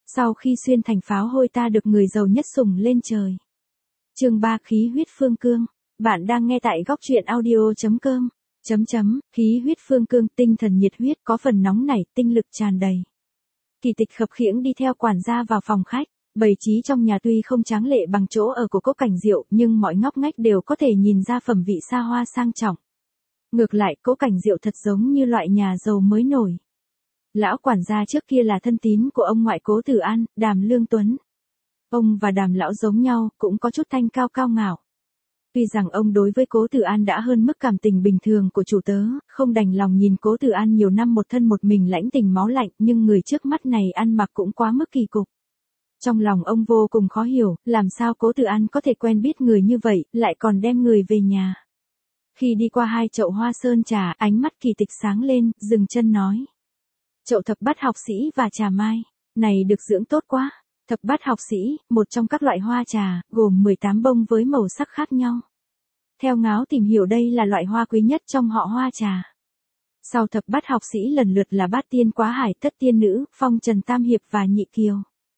Sau khi xuyên thành pháo hôi ta được người giàu nhất sủng lên trời. Chương 3 khí huyết phương cương. Bạn đang nghe tại góc truyện audio.com. Khí huyết phương cương, tinh thần nhiệt huyết, có phần nóng nảy, tinh lực tràn đầy. Kỳ Tịch khập khiễng đi theo quản gia vào phòng khách. Bày trí trong nhà tuy không tráng lệ bằng chỗ ở của Cố Cảnh Diệu, nhưng mọi ngóc ngách đều có thể nhìn ra phẩm vị xa hoa sang trọng. Ngược lại, Cố Cảnh Diệu thật giống như loại nhà giàu mới nổi. Lão quản gia trước kia là thân tín của ông ngoại Cố Tử An, Đàm Lương Tuấn. Ông và Đàm lão giống nhau, cũng có chút thanh cao cao ngạo. Tuy rằng ông đối với Cố Tử An đã hơn mức cảm tình bình thường của chủ tớ, không đành lòng nhìn Cố Tử An nhiều năm một thân một mình lãnh tình máu lạnh, nhưng người trước mắt này ăn mặc cũng quá mức kỳ cục. Trong lòng ông vô cùng khó hiểu, làm sao Cố Tử An có thể quen biết người như vậy, lại còn đem người về nhà. Khi đi qua 2 chậu hoa sơn trà, ánh mắt Kỳ Tịch sáng lên, dừng chân nói. Chậu thập bát học sĩ và trà mai, này được dưỡng tốt quá. Thập bát học sĩ, một trong các loại hoa trà, gồm 18 bông với màu sắc khác nhau. Theo ngáo tìm hiểu đây là loại hoa quý nhất trong họ hoa trà. Sau thập bát học sĩ lần lượt là bát tiên quá hải, thất tiên nữ, phong trần tam hiệp và nhị kiều.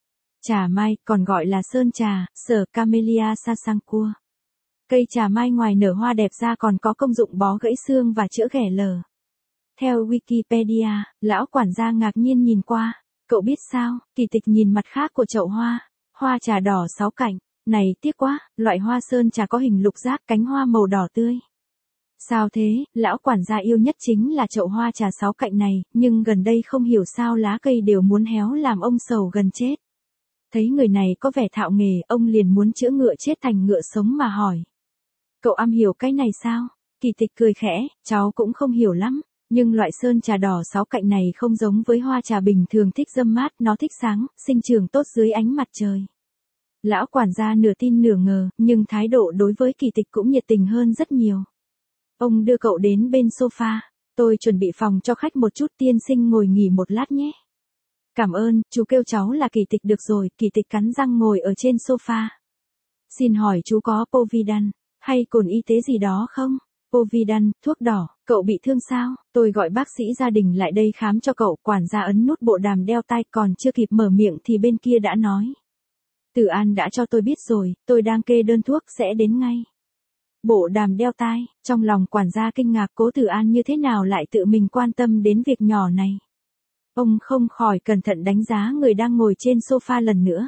Trà mai, còn gọi là sơn trà, sở Camellia sasanqua. Cây trà mai ngoài nở hoa đẹp ra còn có công dụng bó gãy xương và chữa ghẻ lở. Theo Wikipedia, lão quản gia ngạc nhiên nhìn qua. Cậu biết sao? Kỳ Tịch nhìn mặt khác của chậu hoa. Hoa trà đỏ 6 cành. Này tiếc quá, loại hoa sơn trà có hình lục giác, cánh hoa màu đỏ tươi. Sao thế, lão quản gia yêu nhất chính là chậu hoa trà 6 cạnh này, nhưng gần đây không hiểu sao lá cây đều muốn héo làm ông sầu gần chết. Thấy người này có vẻ thạo nghề, ông liền muốn chữa ngựa chết thành ngựa sống mà hỏi. Cậu am hiểu cái này sao? Kỳ Tịch cười khẽ, cháu cũng không hiểu lắm. Nhưng loại sơn trà đỏ 6 cạnh này không giống với hoa trà bình thường thích râm mát, nó thích sáng, sinh trưởng tốt dưới ánh mặt trời. Lão quản gia nửa tin nửa ngờ, nhưng thái độ đối với Kỳ Tịch cũng nhiệt tình hơn rất nhiều. Ông đưa cậu đến bên sofa. Tôi chuẩn bị phòng cho khách một chút, tiên sinh ngồi nghỉ một lát nhé. Cảm ơn, chú kêu cháu là Kỳ Tịch được rồi. Kỳ Tịch cắn răng ngồi ở trên sofa. Xin hỏi chú có Povidone hay cồn y tế gì đó không? Povidone, thuốc đỏ, cậu bị thương sao? Tôi gọi bác sĩ gia đình lại đây khám cho cậu. Quản gia ấn nút bộ đàm đeo tai, còn chưa kịp mở miệng thì bên kia đã nói. Tử An đã cho tôi biết rồi, tôi đang kê đơn thuốc sẽ đến ngay. Bộ đàm đeo tai, trong lòng quản gia kinh ngạc, Cố Tử An như thế nào lại tự mình quan tâm đến việc nhỏ này. Ông không khỏi cẩn thận đánh giá người đang ngồi trên sofa lần nữa.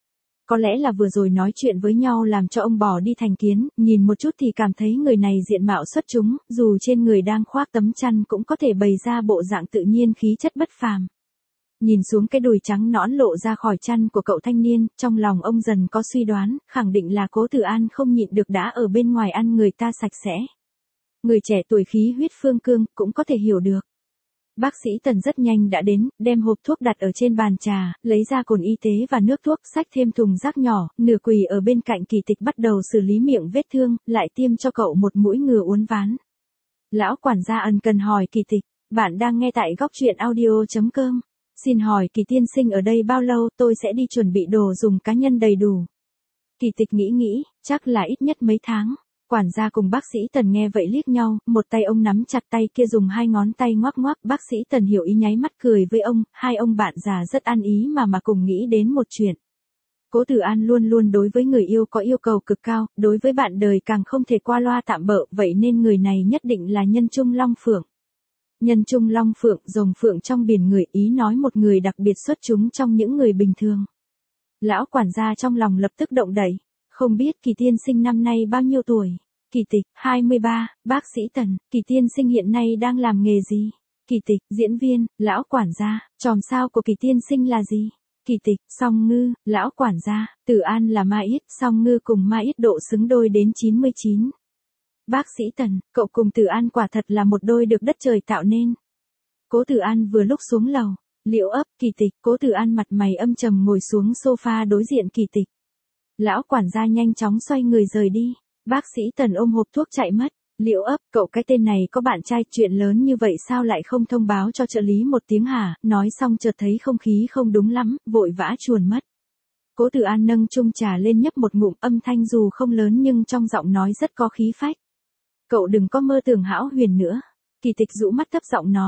Có lẽ là vừa rồi nói chuyện với nhau làm cho ông bỏ đi thành kiến, nhìn một chút thì cảm thấy người này diện mạo xuất chúng, dù trên người đang khoác tấm chăn cũng có thể bày ra bộ dạng tự nhiên khí chất bất phàm. Nhìn xuống cái đùi trắng nõn lộ ra khỏi chăn của cậu thanh niên, trong lòng ông dần có suy đoán, khẳng định là Cố Tử An không nhịn được đã ở bên ngoài ăn người ta sạch sẽ. Người trẻ tuổi khí huyết phương cương, cũng có thể hiểu được. Bác sĩ Tần rất nhanh đã đến, đem hộp thuốc đặt ở trên bàn trà, lấy ra cồn y tế và nước thuốc, xách thêm thùng rác nhỏ, nửa quỳ ở bên cạnh Kỳ Tịch bắt đầu xử lý miệng vết thương, lại tiêm cho cậu một mũi ngừa uốn ván. Lão quản gia ân cần hỏi Kỳ Tịch, bạn đang nghe tại góc truyện audio.com. Xin hỏi Kỳ tiên sinh ở đây bao lâu, tôi sẽ đi chuẩn bị đồ dùng cá nhân đầy đủ. Kỳ Tịch nghĩ, chắc là ít nhất mấy tháng. Quản gia cùng bác sĩ Tần nghe vậy liếc nhau, một tay ông nắm chặt tay kia dùng 2 ngón tay ngoắc ngoắc, bác sĩ Tần hiểu ý nháy mắt cười với ông, hai ông bạn già rất ăn ý mà cùng nghĩ đến một chuyện. Cố Tử An luôn luôn đối với người yêu có yêu cầu cực cao, đối với bạn đời càng không thể qua loa tạm bợ, vậy nên người này nhất định là nhân trung long phượng. Nhân trung long phượng, rồng phượng trong biển người, ý nói một người đặc biệt xuất chúng trong những người bình thường. Lão quản gia trong lòng lập tức động đậy. Không biết Kỳ tiên sinh năm nay bao nhiêu tuổi? Kỳ Tịch, 23, bác sĩ Tần, Kỳ tiên sinh hiện nay đang làm nghề gì? Kỳ Tịch, diễn viên. Lão quản gia, chòm sao của Kỳ tiên sinh là gì? Kỳ Tịch, Song Ngư. Lão quản gia, Tử An là Ma Yết, Song Ngư cùng Ma Yết độ xứng đôi đến 99. Bác sĩ Tần, cậu cùng Tử An quả thật là một đôi được đất trời tạo nên. Cố Tử An vừa lúc xuống lầu, Liễu ấp. Kỳ Tịch. Cố Tử An mặt mày âm trầm ngồi xuống sofa đối diện Kỳ Tịch. Lão quản gia nhanh chóng xoay người rời đi. Bác sĩ Tần ôm hộp thuốc chạy mất. Liễu ấp, cậu cái tên này có bạn trai, chuyện lớn như vậy sao lại không thông báo cho trợ lý một tiếng hả? Nói xong chợt thấy không khí không đúng lắm, vội vã chuồn mất. Cố Tử An nâng chung trà lên nhấp một ngụm, âm thanh dù không lớn nhưng trong giọng nói rất có khí phách. Cậu đừng có mơ tưởng hão huyền nữa. Kỳ Tịch rũ mắt thấp giọng nói.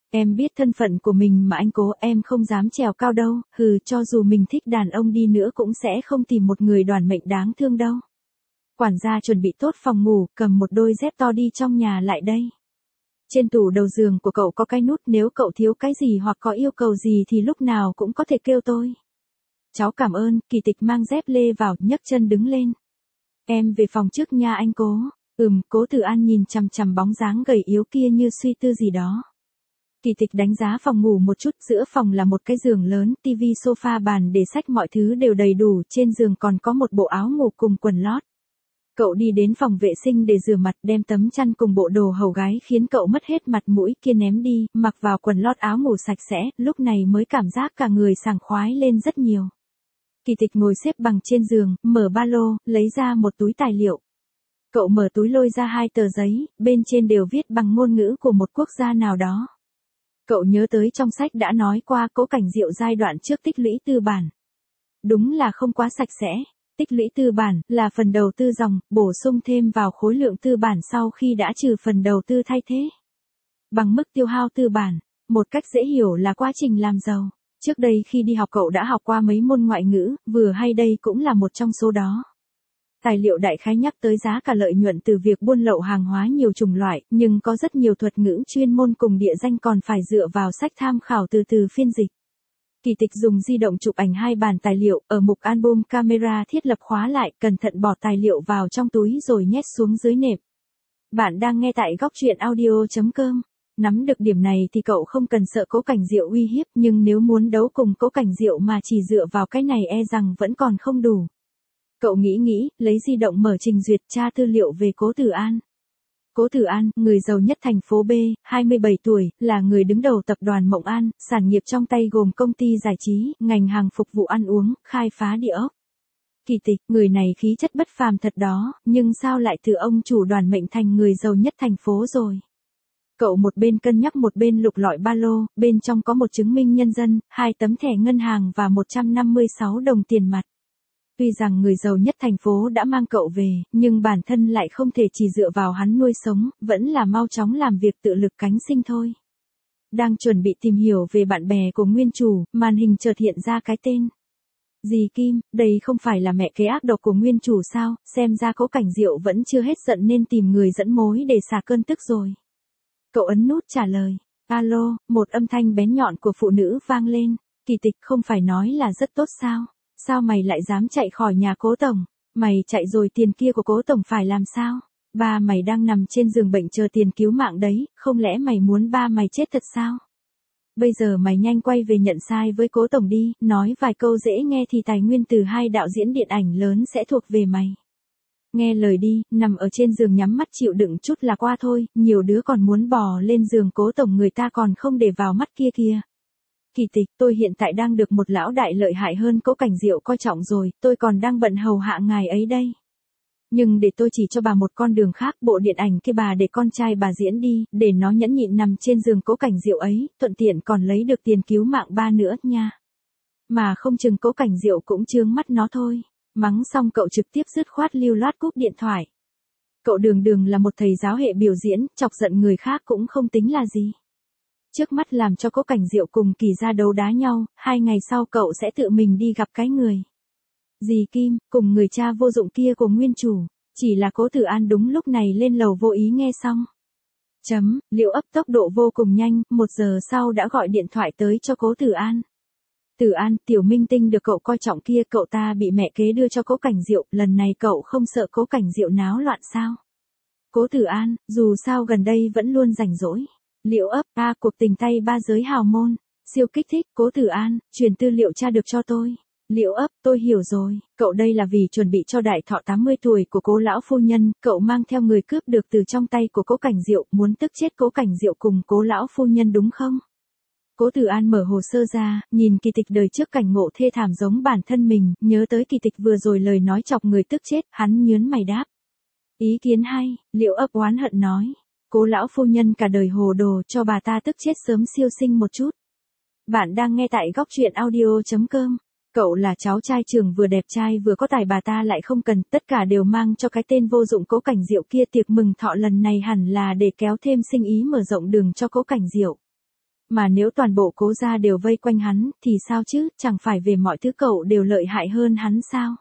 Em biết thân phận của mình mà anh Cố, em không dám trèo cao đâu, cho dù mình thích đàn ông đi nữa cũng sẽ không tìm một người đoản mệnh đáng thương đâu. Quản gia chuẩn bị tốt phòng ngủ, cầm một đôi dép to đi trong nhà lại đây. Trên tủ đầu giường của cậu có cái nút, nếu cậu thiếu cái gì hoặc có yêu cầu gì thì lúc nào cũng có thể kêu tôi. Cháu cảm ơn. Kỳ Tịch mang dép lê vào, nhấc chân đứng lên. Em về phòng trước nha anh Cố. Cố Tử An nhìn chằm chằm bóng dáng gầy yếu kia như suy tư gì đó. Kỳ Tịch đánh giá phòng ngủ một chút, giữa phòng là một cái giường lớn, tivi, sofa, bàn để sách, mọi thứ đều đầy đủ, trên giường còn có một bộ áo ngủ cùng quần lót. Cậu đi đến phòng vệ sinh để rửa mặt, đem tấm chăn cùng bộ đồ hầu gái khiến cậu mất hết mặt mũi kia ném đi, mặc vào quần lót áo ngủ sạch sẽ, lúc này mới cảm giác cả người sảng khoái lên rất nhiều. Kỳ Tịch ngồi xếp bằng trên giường, mở ba lô, lấy ra một túi tài liệu. Cậu mở túi lôi ra 2 tờ giấy, bên trên đều viết bằng ngôn ngữ của một quốc gia nào đó. Cậu nhớ tới trong sách đã nói qua Cố Cảnh Diệu giai đoạn trước tích lũy tư bản. Đúng là không quá sạch sẽ. Tích lũy tư bản là phần đầu tư dòng, bổ sung thêm vào khối lượng tư bản sau khi đã trừ phần đầu tư thay thế. Bằng mức tiêu hao tư bản, một cách dễ hiểu là quá trình làm giàu. Trước đây khi đi học cậu đã học qua mấy môn ngoại ngữ, vừa hay đây cũng là một trong số đó. Tài liệu đại khái nhắc tới giá cả lợi nhuận từ việc buôn lậu hàng hóa nhiều chủng loại, nhưng có rất nhiều thuật ngữ chuyên môn cùng địa danh còn phải dựa vào sách tham khảo từ phiên dịch. Kỳ Tịch dùng di động chụp ảnh 2 bản tài liệu, ở mục album camera thiết lập khóa lại, cẩn thận bỏ tài liệu vào trong túi rồi nhét xuống dưới nệm. Bạn đang nghe tại góc truyện audio.com. Nắm được điểm này thì cậu không cần sợ Cố Cảnh Diệu uy hiếp, nhưng nếu muốn đấu cùng Cố Cảnh Diệu mà chỉ dựa vào cái này e rằng vẫn còn không đủ. Cậu nghĩ, lấy di động mở trình duyệt tra tư liệu về Cố Tử An. Cố Tử An, người giàu nhất thành phố B, 27 tuổi, là người đứng đầu tập đoàn Mộng An, sản nghiệp trong tay gồm công ty giải trí, ngành hàng phục vụ ăn uống, khai phá địa ốc. Kỳ Tịch, người này khí chất bất phàm thật đó, nhưng sao lại từ ông chủ đoàn mệnh thành người giàu nhất thành phố rồi? Cậu một bên cân nhắc một bên lục lọi ba lô, bên trong có một chứng minh nhân dân, 2 tấm thẻ ngân hàng và 156 đồng tiền mặt. Tuy rằng người giàu nhất thành phố đã mang cậu về, nhưng bản thân lại không thể chỉ dựa vào hắn nuôi sống, vẫn là mau chóng làm việc tự lực cánh sinh thôi. Đang chuẩn bị tìm hiểu về bạn bè của nguyên chủ, màn hình chợt hiện ra cái tên. Dì Kim, đây không phải là mẹ kế ác độc của nguyên chủ sao, xem ra Cố Cảnh Diệu vẫn chưa hết giận nên tìm người dẫn mối để xả cơn tức rồi. Cậu ấn nút trả lời. Alo, một âm thanh bén nhọn của phụ nữ vang lên. Kỳ Tịch, không phải nói là rất tốt sao? Sao mày lại dám chạy khỏi nhà Cố Tổng? Mày chạy rồi tiền kia của Cố Tổng phải làm sao? Ba mày đang nằm trên giường bệnh chờ tiền cứu mạng đấy, không lẽ mày muốn ba mày chết thật sao? Bây giờ mày nhanh quay về nhận sai với Cố Tổng đi, nói vài câu dễ nghe thì tài nguyên từ 2 đạo diễn điện ảnh lớn sẽ thuộc về mày. Nghe lời đi, nằm ở trên giường nhắm mắt chịu đựng chút là qua thôi, nhiều đứa còn muốn bò lên giường Cố Tổng người ta còn không để vào mắt kia kìa. Kỳ Tịch, tôi hiện tại đang được một lão đại lợi hại hơn Cố Cảnh Diệu coi trọng rồi, tôi còn đang bận hầu hạ ngài ấy đây. Nhưng để tôi chỉ cho bà một con đường khác, bộ điện ảnh kia bà để con trai bà diễn đi, để nó nhẫn nhịn nằm trên giường Cố Cảnh Diệu ấy, thuận tiện còn lấy được tiền cứu mạng ba nữa nha. Mà không chừng Cố Cảnh Diệu cũng chướng mắt nó thôi. Mắng xong cậu trực tiếp dứt khoát lưu loát cúp điện thoại. Cậu đường là một thầy giáo hệ biểu diễn, chọc giận người khác cũng không tính là gì. Trước mắt làm cho Cố Cảnh Diệu cùng Kỳ Gia đấu đá nhau, 2 ngày sau cậu sẽ tự mình đi gặp cái người. Dì Kim, cùng người cha vô dụng kia của nguyên chủ, chỉ là Cố Tử An đúng lúc này lên lầu vô ý nghe xong. Liệu ấp tốc độ vô cùng nhanh, 1 giờ sau đã gọi điện thoại tới cho Cố Tử An. Tử An, tiểu minh tinh được cậu coi trọng kia, cậu ta bị mẹ kế đưa cho Cố Cảnh Diệu, lần này cậu không sợ Cố Cảnh Diệu náo loạn sao? Cố Tử An, dù sao gần đây vẫn luôn rảnh rỗi. Liệu ấp, cuộc tình tay ba giới hào môn, siêu kích thích. Cố Tử An, truyền tư liệu tra được cho tôi. Liệu ấp, tôi hiểu rồi, cậu đây là vì chuẩn bị cho đại thọ 80 tuổi của Cố lão phu nhân, cậu mang theo người cướp được từ trong tay của Cố Cảnh Diệu, muốn tức chết Cố Cảnh Diệu cùng Cố lão phu nhân đúng không? Cố Tử An mở hồ sơ ra, nhìn Kỳ Tịch đời trước cảnh ngộ thê thảm giống bản thân mình, nhớ tới Kỳ Tịch vừa rồi lời nói chọc người tức chết, hắn nhớn mày đáp. Ý kiến hay, Liệu ấp oán hận nói. Cố lão phu nhân cả đời hồ đồ, cho bà ta tức chết sớm siêu sinh một chút. Bạn đang nghe tại góc truyện audio.com. Cậu là cháu trai trưởng vừa đẹp trai vừa có tài, bà ta lại không cần, tất cả đều mang cho cái tên vô dụng Cố Cảnh Diệu kia. Tiệc mừng thọ lần này hẳn là để kéo thêm sinh ý, mở rộng đường cho Cố Cảnh Diệu. Mà nếu toàn bộ Cố gia đều vây quanh hắn, thì sao chứ, chẳng phải về mọi thứ cậu đều lợi hại hơn hắn sao?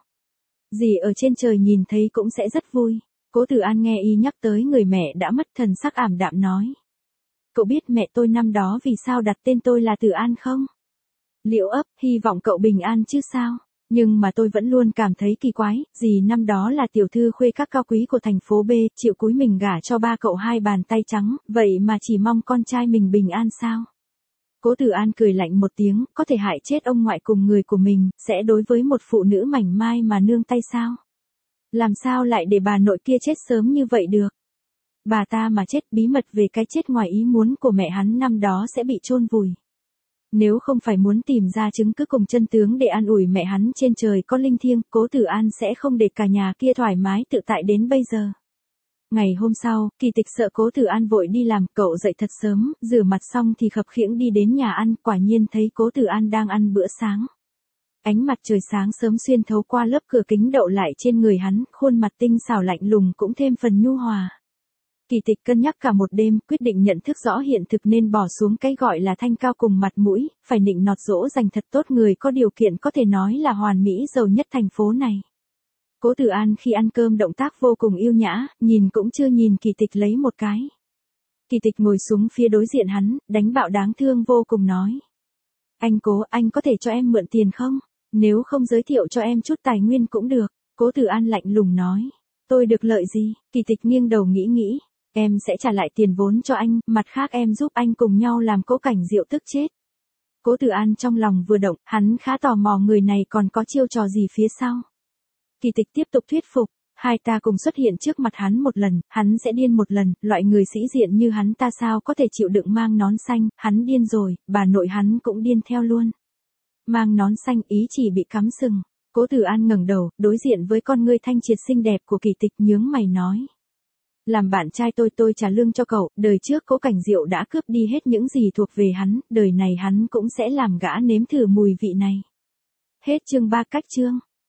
Dì ở trên trời nhìn thấy cũng sẽ rất vui. Cố Tử An nghe y nhắc tới người mẹ đã mất, thần sắc ảm đạm nói. Cậu biết mẹ tôi năm đó vì sao đặt tên tôi là Tử An không? Liễu ấp, hy vọng cậu bình an chứ sao? Nhưng mà tôi vẫn luôn cảm thấy kỳ quái, dì năm đó là tiểu thư khuê các cao quý của thành phố B, chịu cúi mình gả cho ba cậu hai bàn tay trắng, vậy mà chỉ mong con trai mình bình an sao? Cố Tử An cười lạnh một tiếng, có thể hại chết ông ngoại cùng người của mình, sẽ đối với một phụ nữ mảnh mai mà nương tay sao? Làm sao lại để bà nội kia chết sớm như vậy được? Bà ta mà chết, bí mật về cái chết ngoài ý muốn của mẹ hắn năm đó sẽ bị chôn vùi. Nếu không phải muốn tìm ra chứng cứ cùng chân tướng để an ủi mẹ hắn trên trời có linh thiêng, Cố Tử An sẽ không để cả nhà kia thoải mái tự tại đến bây giờ. Ngày hôm sau, Kỳ Tịch sợ Cố Tử An vội đi làm, cậu dậy thật sớm, rửa mặt xong thì khập khiễng đi đến nhà ăn, quả nhiên thấy Cố Tử An đang ăn bữa sáng. Ánh mặt trời sáng sớm xuyên thấu qua lớp cửa kính đậu lại trên người hắn, khuôn mặt tinh xảo lạnh lùng cũng thêm phần nhu hòa. Kỳ Tịch cân nhắc cả một đêm, quyết định nhận thức rõ hiện thực nên bỏ xuống cái gọi là thanh cao cùng mặt mũi, phải nịnh nọt dỗ dành thật tốt người có điều kiện có thể nói là hoàn mỹ giàu nhất thành phố này. Cố Tử An khi ăn cơm động tác vô cùng yêu nhã, nhìn cũng chưa nhìn Kỳ Tịch lấy một cái. Kỳ Tịch ngồi xuống phía đối diện hắn, đánh bạo đáng thương vô cùng nói. Anh Cố, anh có thể cho em mượn tiền không? Nếu không giới thiệu cho em chút tài nguyên cũng được. Cố Tử An lạnh lùng nói. Tôi được lợi gì? Kỳ Tịch nghiêng đầu nghĩ. Em sẽ trả lại tiền vốn cho anh, mặt khác em giúp anh cùng nhau làm Cố Cảnh Diệu tức chết. Cố Tử An trong lòng vừa động, hắn khá tò mò người này còn có chiêu trò gì phía sau. Kỳ Tịch tiếp tục thuyết phục, hai ta cùng xuất hiện trước mặt hắn một lần, hắn sẽ điên một lần, loại người sĩ diện như hắn ta sao có thể chịu đựng mang nón xanh, hắn điên rồi, bà nội hắn cũng điên theo luôn. Mang nón xanh ý chỉ bị cắm sừng. Cố Tử An ngẩng đầu, đối diện với con ngươi thanh triệt xinh đẹp của Kỳ Tịch nhướng mày nói. Làm bạn trai tôi trả lương cho cậu, đời trước Cố Cảnh Diệu đã cướp đi hết những gì thuộc về hắn, đời này hắn cũng sẽ làm gã nếm thử mùi vị này. Hết chương 3 cách chương.